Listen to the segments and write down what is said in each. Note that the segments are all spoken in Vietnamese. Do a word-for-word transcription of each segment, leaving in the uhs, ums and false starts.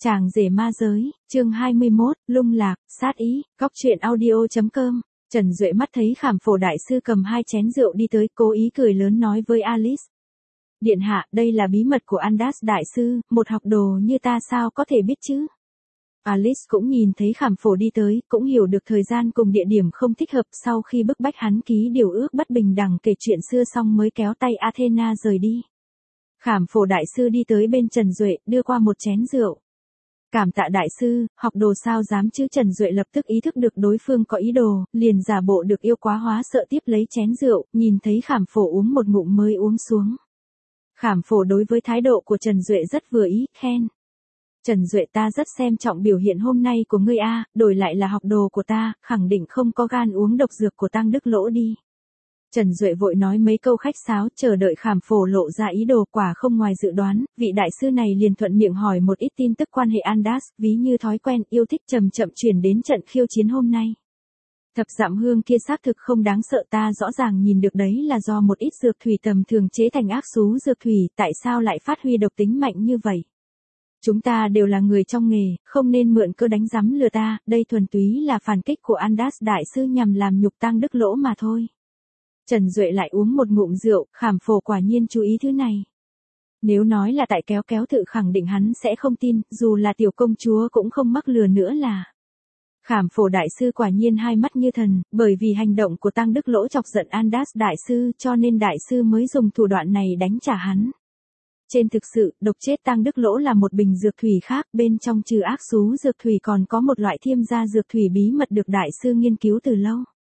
Chàng rể ma giới, chương hai mươi mốt, lung lạc, sát ý, góc truyện audio.com. Trần Duệ mắt thấy Khảm Phổ đại sư cầm hai chén rượu đi tới, cố ý cười lớn nói với Alice. Điện hạ, đây là bí mật của Andas đại sư, một học đồ như ta sao có thể biết chứ? Alice cũng nhìn thấy Khảm Phổ đi tới, cũng hiểu được thời gian cùng địa điểm không thích hợp, sau khi bức bách hắn ký điều ước bất bình đẳng kể chuyện xưa xong mới kéo tay Athena rời đi. Khảm Phổ đại sư đi tới bên Trần Duệ, đưa qua một chén rượu. Cảm tạ đại sư, học đồ sao dám chứ? Trần Duệ lập tức ý thức được đối phương có ý đồ, liền giả bộ được yêu quá hóa sợ tiếp lấy chén rượu, nhìn thấy Khảm Phổ uống một ngụm mới uống xuống. Khảm Phổ đối với thái độ của Trần Duệ rất vừa ý, khen. Trần Duệ, ta rất xem trọng biểu hiện hôm nay của ngươi a, đổi lại là học đồ của ta, khẳng định không có gan uống độc dược của Tăng Đức Lỗ đi. Trần Duệ vội nói mấy câu khách sáo, chờ đợi Khảm Phổ lộ ra ý đồ, quả không ngoài dự đoán, vị đại sư này liền thuận miệng hỏi một ít tin tức quan hệ Andas, ví như thói quen yêu thích chậm chậm chuyển đến trận khiêu chiến hôm nay. Thập Dặm Hương kia xác thực không đáng sợ, ta rõ ràng nhìn được đấy là do một ít dược thủy tầm thường chế thành ác xú dược thủy, tại sao lại phát huy độc tính mạnh như vậy? Chúng ta đều là người trong nghề, không nên mượn cơ đánh rắm lừa ta, đây thuần túy là phản kích của Andas đại sư nhằm làm nhục Tăng Đức Lỗ mà thôi. Trần Duệ lại uống một ngụm rượu, Khảm Phổ quả nhiên chú ý thứ này. Nếu nói là tại kéo kéo tự khẳng định hắn sẽ không tin, dù là tiểu công chúa cũng không mắc lừa nữa là. Khảm Phổ đại sư quả nhiên hai mắt như thần, bởi vì hành động của Tăng Đức Lỗ chọc giận Andas đại sư cho nên đại sư mới dùng thủ đoạn này đánh trả hắn. Trên thực sự, độc chết Tăng Đức Lỗ là một bình dược thủy khác, bên trong trừ ác xú dược thủy còn có một loại thiêm gia dược thủy bí mật được đại sư nghiên cứu từ lâu.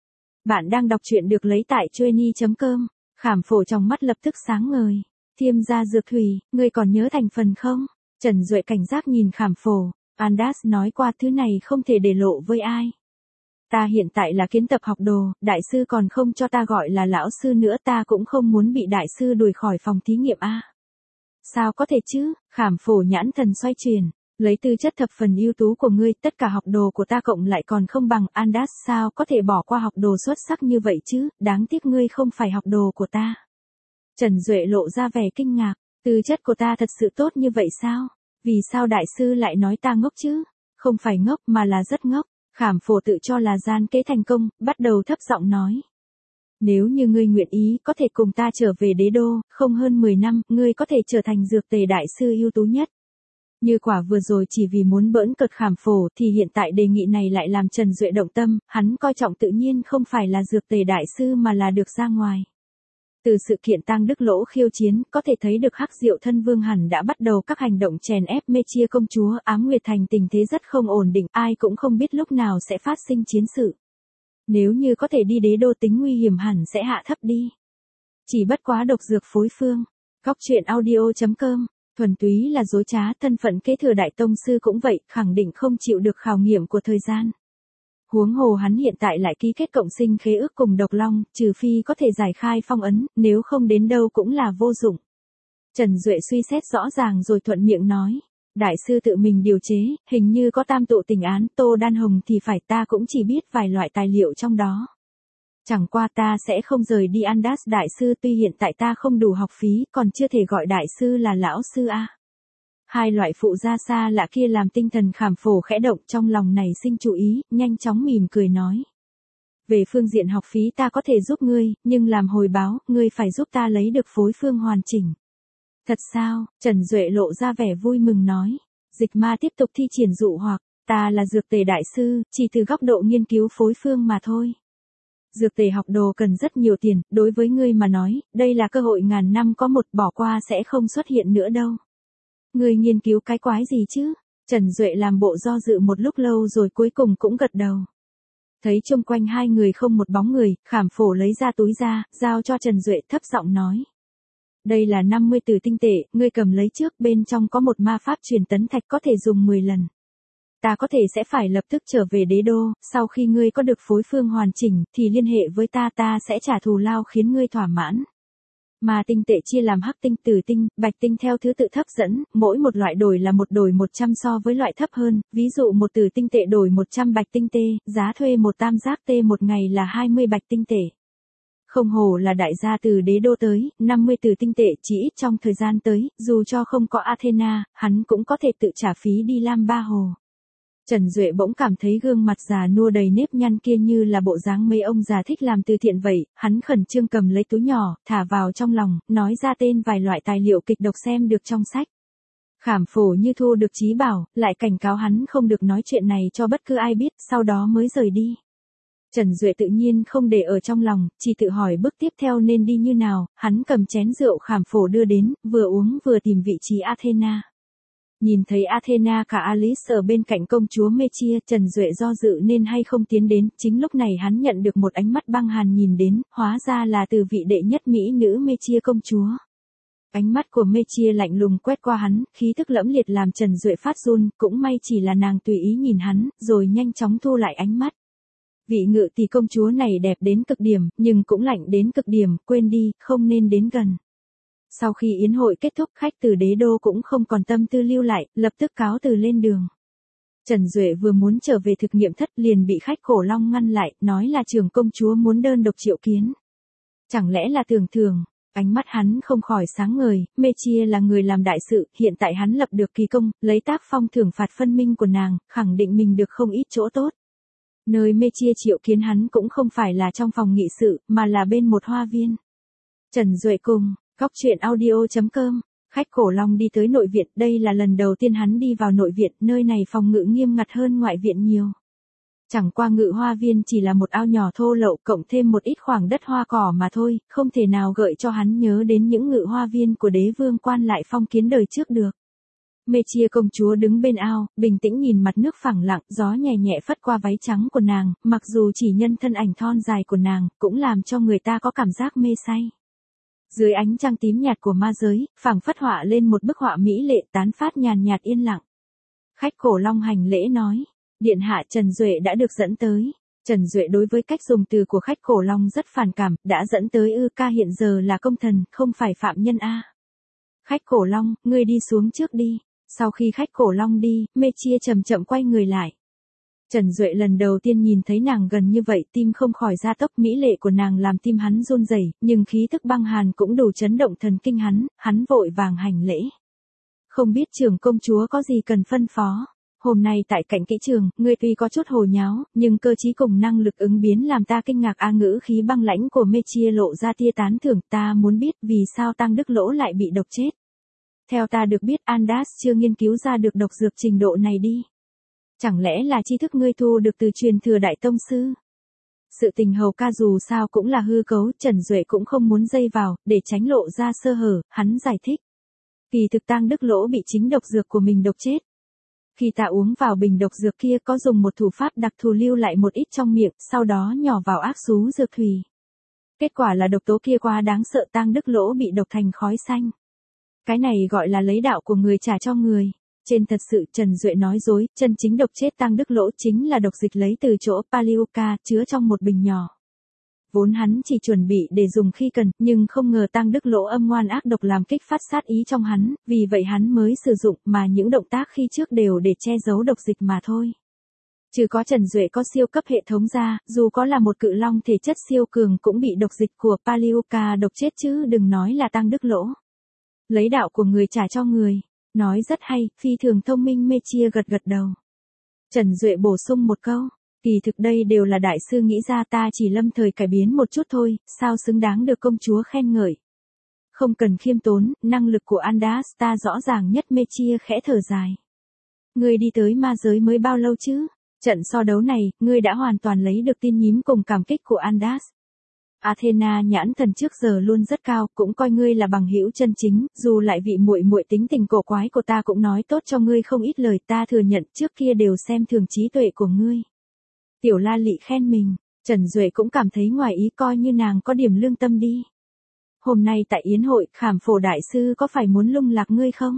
Bạn đang đọc truyện được lấy tại chueny chấm com. Khảm Phổ trong mắt lập tức sáng ngời. Thiêm gia dược thủy, ngươi còn nhớ thành phần không? Trần Duệ cảnh giác nhìn Khảm Phổ. Andas nói qua thứ này không thể để lộ với ai. Ta hiện tại là kiến tập học đồ, đại sư còn không cho ta gọi là lão sư nữa, ta cũng không muốn bị đại sư đuổi khỏi phòng thí nghiệm a. Sao có thể chứ? Khảm Phổ nhãn thần xoay chuyển. Lấy tư chất thập phần ưu tú của ngươi, tất cả học đồ của ta cộng lại còn không bằng Andas, sao có thể bỏ qua học đồ xuất sắc như vậy chứ, đáng tiếc ngươi không phải học đồ của ta. Trần Duệ lộ ra vẻ kinh ngạc, tư chất của ta thật sự tốt như vậy sao? Vì sao đại sư lại nói ta ngốc chứ? Không phải ngốc mà là rất ngốc. Khảm Phổ tự cho là gian kế thành công, bắt đầu thấp giọng nói. Nếu như ngươi nguyện ý có thể cùng ta trở về đế đô, không hơn mười năm, ngươi có thể trở thành dược tề đại sư ưu tú nhất. Như quả vừa rồi chỉ vì muốn bỡn cợt Khảm Phổ thì hiện tại đề nghị này lại làm Trần Duệ động tâm, hắn coi trọng tự nhiên không phải là dược tề đại sư mà là được ra ngoài. Từ sự kiện Tăng Đức Lỗ khiêu chiến, có thể thấy được Hắc Diệu Thân Vương hẳn đã bắt đầu các hành động chèn ép mê chia công chúa, Ám Nguyệt Thành tình thế rất không ổn định, ai cũng không biết lúc nào sẽ phát sinh chiến sự. Nếu như có thể đi đế đô tính nguy hiểm hẳn sẽ hạ thấp đi. Chỉ bất quá độc dược phối phương. Góc truyện audio.com. Thuần túy là dối trá, thân phận kế thừa đại tông sư cũng vậy, khẳng định không chịu được khảo nghiệm của thời gian. Huống hồ hắn hiện tại lại ký kết cộng sinh khế ước cùng Độc Long, trừ phi có thể giải khai phong ấn, nếu không đến đâu cũng là vô dụng. Trần Duệ suy xét rõ ràng rồi thuận miệng nói. Đại sư tự mình điều chế, hình như có tam tụ tình án, Tô Đan Hồng thì phải, ta cũng chỉ biết vài loại tài liệu trong đó. Chẳng qua ta sẽ không rời đi Andas đại sư, tuy hiện tại ta không đủ học phí, còn chưa thể gọi đại sư là lão sư a. Hai loại phụ gia xa lạ kia làm tinh thần Khảm Phổ khẽ động, trong lòng này sinh chú ý, nhanh chóng mỉm cười nói. Về phương diện học phí ta có thể giúp ngươi, nhưng làm hồi báo, ngươi phải giúp ta lấy được phối phương hoàn chỉnh. Thật sao? Trần Duệ lộ ra vẻ vui mừng nói. Dịch ma tiếp tục thi triển dụ hoặc, ta là dược tề đại sư, chỉ từ góc độ nghiên cứu phối phương mà thôi. Dược tề học đồ cần rất nhiều tiền, đối với ngươi mà nói, đây là cơ hội ngàn năm có một, bỏ qua sẽ không xuất hiện nữa đâu. Ngươi nghiên cứu cái quái gì chứ? Trần Duệ làm bộ do dự một lúc lâu rồi cuối cùng cũng gật đầu. Thấy chung quanh hai người không một bóng người, Khảm Phổ lấy ra túi ra, giao cho Trần Duệ thấp giọng nói. Đây là năm mươi tử tinh tệ, ngươi cầm lấy trước, bên trong có một ma pháp truyền tấn thạch có thể dùng mười lần. Ta có thể sẽ phải lập tức trở về đế đô, sau khi ngươi có được phối phương hoàn chỉnh, thì liên hệ với ta, ta sẽ trả thù lao khiến ngươi thỏa mãn. Mà tinh tệ chia làm hắc tinh, tử tinh, bạch tinh theo thứ tự thấp dẫn, mỗi một loại đổi là một đổi một trăm so với loại thấp hơn, ví dụ một tử tinh tệ đổi một trăm bạch tinh tê, giá thuê một tam giác tê một ngày là hai mươi bạch tinh tệ. Không hổ là đại gia từ đế đô tới, năm mươi từ tinh tệ chỉ ít trong thời gian tới, dù cho không có Athena, hắn cũng có thể tự trả phí đi Lam Ba Hồ. Trần Duệ bỗng cảm thấy gương mặt già nua đầy nếp nhăn kia như là bộ dáng mấy ông già thích làm từ thiện vậy, hắn khẩn trương cầm lấy túi nhỏ, thả vào trong lòng, nói ra tên vài loại tài liệu kịch độc xem được trong sách. Khảm Phổ như thu được trí bảo, lại cảnh cáo hắn không được nói chuyện này cho bất cứ ai biết, sau đó mới rời đi. Trần Duệ tự nhiên không để ở trong lòng, chỉ tự hỏi bước tiếp theo nên đi như nào, hắn cầm chén rượu Khảm Phổ đưa đến, vừa uống vừa tìm vị trí Athena. Nhìn thấy Athena cả Alice ở bên cạnh công chúa Mechia, Trần Duệ do dự nên hay không tiến đến, chính lúc này hắn nhận được một ánh mắt băng hàn nhìn đến, hóa ra là từ vị đệ nhất mỹ nữ Mechia công chúa. Ánh mắt của Mechia lạnh lùng quét qua hắn, khí thức lẫm liệt làm Trần Duệ phát run, cũng may chỉ là nàng tùy ý nhìn hắn, rồi nhanh chóng thu lại ánh mắt. Vị ngự tỷ công chúa này đẹp đến cực điểm, nhưng cũng lạnh đến cực điểm, quên đi, không nên đến gần. Sau khi yến hội kết thúc, khách từ đế đô cũng không còn tâm tư lưu lại, lập tức cáo từ lên đường. Trần Duệ vừa muốn trở về thực nghiệm thất liền bị khách Cổ Long ngăn lại, nói là trưởng công chúa muốn đơn độc triệu kiến. Chẳng lẽ là tưởng thường? Ánh mắt hắn không khỏi sáng ngời, Mechia là người làm đại sự, hiện tại hắn lập được kỳ công, lấy tác phong thưởng phạt phân minh của nàng, khẳng định mình được không ít chỗ tốt. Nơi Mechia triệu kiến hắn cũng không phải là trong phòng nghị sự, mà là bên một hoa viên. Trần Duệ cùng, Góc Truyện Audio chấm com, khách Cổ Long đi tới nội viện, đây là lần đầu tiên hắn đi vào nội viện, nơi này phòng ngự nghiêm ngặt hơn ngoại viện nhiều. Chẳng qua ngự hoa viên chỉ là một ao nhỏ thô lậu cộng thêm một ít khoảng đất hoa cỏ mà thôi, không thể nào gợi cho hắn nhớ đến những ngự hoa viên của đế vương quan lại phong kiến đời trước được. Mechia công chúa đứng bên ao, bình tĩnh nhìn mặt nước phẳng lặng, gió nhẹ nhẹ phất qua váy trắng của nàng, mặc dù chỉ nhân thân ảnh thon dài của nàng, cũng làm cho người ta có cảm giác mê say. Dưới ánh trăng tím nhạt của ma giới, phảng phất họa lên một bức họa mỹ lệ tán phát nhàn nhạt yên lặng. Khách Cổ Long hành lễ nói, điện hạ Trần Duệ đã được dẫn tới. Trần Duệ đối với cách dùng từ của khách Cổ Long rất phản cảm, đã dẫn tới ư, ca hiện giờ là công thần, không phải phạm nhân a. Khách Cổ Long, ngươi đi xuống trước đi. Sau khi khách Cổ Long đi, Mechia chậm chậm quay người lại. Trần Duệ lần đầu tiên nhìn thấy nàng gần như vậy, tim không khỏi gia tốc, mỹ lệ của nàng làm tim hắn run rẩy, nhưng khí thức băng hàn cũng đủ chấn động thần kinh hắn, hắn vội vàng hành lễ. Không biết trưởng công chúa có gì cần phân phó. Hôm nay tại cạnh kỹ trường, ngươi tuy có chút hồ nháo, nhưng cơ trí cùng năng lực ứng biến làm ta kinh ngạc. A ngữ khí băng lãnh của Mechia lộ ra tia tán thưởng, ta muốn biết vì sao Tăng Đức Lỗ lại bị độc chết. Theo ta được biết Andas chưa nghiên cứu ra được độc dược trình độ này đi. Chẳng lẽ là tri thức ngươi thu được từ truyền thừa đại tông sư? Sự tình hầu ca dù sao cũng là hư cấu, Trần Duệ cũng không muốn dây vào, để tránh lộ ra sơ hở, hắn giải thích. Kỳ thực Tăng Đức Lỗ bị chính độc dược của mình độc chết. Khi ta uống vào bình độc dược kia có dùng một thủ pháp đặc thù lưu lại một ít trong miệng, sau đó nhỏ vào ác xú dược thủy. Kết quả là độc tố kia quá đáng sợ, Tăng Đức Lỗ bị độc thành khói xanh. Cái này gọi là lấy đạo của người trả cho người. Trên thật sự Trần Duệ nói dối, chân chính độc chết Tăng Đức Lỗ chính là độc dịch lấy từ chỗ Palioka, chứa trong một bình nhỏ. Vốn hắn chỉ chuẩn bị để dùng khi cần, nhưng không ngờ Tăng Đức Lỗ âm ngoan ác độc làm kích phát sát ý trong hắn, vì vậy hắn mới sử dụng, mà những động tác khi trước đều để che giấu độc dịch mà thôi. Trừ có Trần Duệ có siêu cấp hệ thống ra, dù có là một cự long thể chất siêu cường cũng bị độc dịch của Palioka độc chết chứ đừng nói là Tăng Đức Lỗ. Lấy đạo của người trả cho người. Nói rất hay, phi thường thông minh. Mechia gật gật đầu. Trần Duệ bổ sung một câu, kỳ thực đây đều là đại sư nghĩ ra, ta chỉ lâm thời cải biến một chút thôi, sao xứng đáng được công chúa khen ngợi. Không cần khiêm tốn, năng lực của Andas ta rõ ràng nhất. Mechia khẽ thở dài. Ngươi đi tới ma giới mới bao lâu chứ? Trận so đấu này, ngươi đã hoàn toàn lấy được tin nhím cùng cảm kích của Andas. Athena nhãn thần trước giờ luôn rất cao, cũng coi ngươi là bằng hữu chân chính, dù lại vị muội muội tính tình cổ quái của ta cũng nói tốt cho ngươi không ít lời, ta thừa nhận trước kia đều xem thường trí tuệ của ngươi. Tiểu La Lị khen mình, Trần Duệ cũng cảm thấy ngoài ý, coi như nàng có điểm lương tâm đi. Hôm nay tại yến hội, Khảm Phổ đại sư có phải muốn lung lạc ngươi không?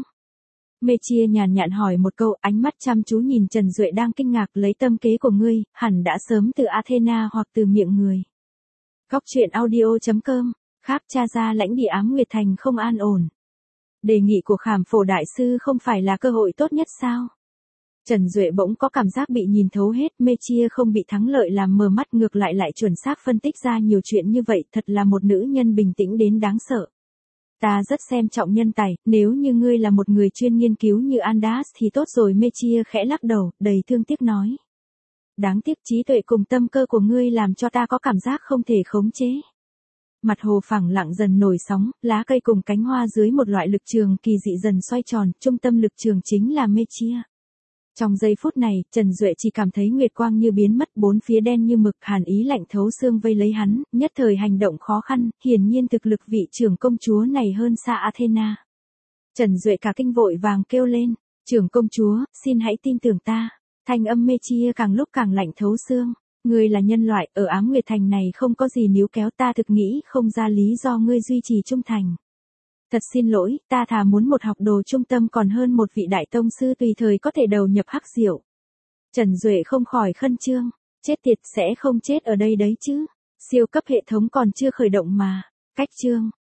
Mechia nhàn nhạt hỏi một câu, ánh mắt chăm chú nhìn Trần Duệ đang kinh ngạc, lấy tâm kế của ngươi, hẳn đã sớm từ Athena hoặc từ miệng người. Góc Truyện Audio chấm com, khác tra ra lãnh địa Ám Nguyệt Thành không an ổn. Đề nghị của Khảm Phổ đại sư không phải là cơ hội tốt nhất sao? Trần Duệ bỗng có cảm giác bị nhìn thấu hết, mê chia không bị thắng lợi làm mờ mắt, ngược lại lại chuẩn xác phân tích ra nhiều chuyện như vậy, thật là một nữ nhân bình tĩnh đến đáng sợ. Ta rất xem trọng nhân tài, nếu như ngươi là một người chuyên nghiên cứu như Andas thì tốt rồi. Mê chia khẽ lắc đầu, đầy thương tiếc nói. Đáng tiếc trí tuệ cùng tâm cơ của ngươi làm cho ta có cảm giác không thể khống chế. Mặt hồ phẳng lặng dần nổi sóng, lá cây cùng cánh hoa dưới một loại lực trường kỳ dị dần xoay tròn, trung tâm lực trường chính là mê chia. Trong giây phút này, Trần Duệ chỉ cảm thấy nguyệt quang như biến mất, bốn phía đen như mực, hàn ý lạnh thấu xương vây lấy hắn, nhất thời hành động khó khăn, hiển nhiên thực lực vị trưởng công chúa này hơn xa Athena. Trần Duệ cả kinh vội vàng kêu lên, trưởng công chúa, xin hãy tin tưởng ta. Thanh âm mê chia càng lúc càng lạnh thấu xương. Ngươi là nhân loại, ở Ám Nguyệt Thành này không có gì níu kéo, ta thực nghĩ không ra lý do ngươi duy trì trung thành. Thật xin lỗi, ta thà muốn một học đồ trung tâm còn hơn một vị đại tông sư tùy thời có thể đầu nhập hắc diệu. Trần Duệ không khỏi khẩn trương, chết tiệt, sẽ không chết ở đây đấy chứ. Siêu cấp hệ thống còn chưa khởi động mà. Cách chương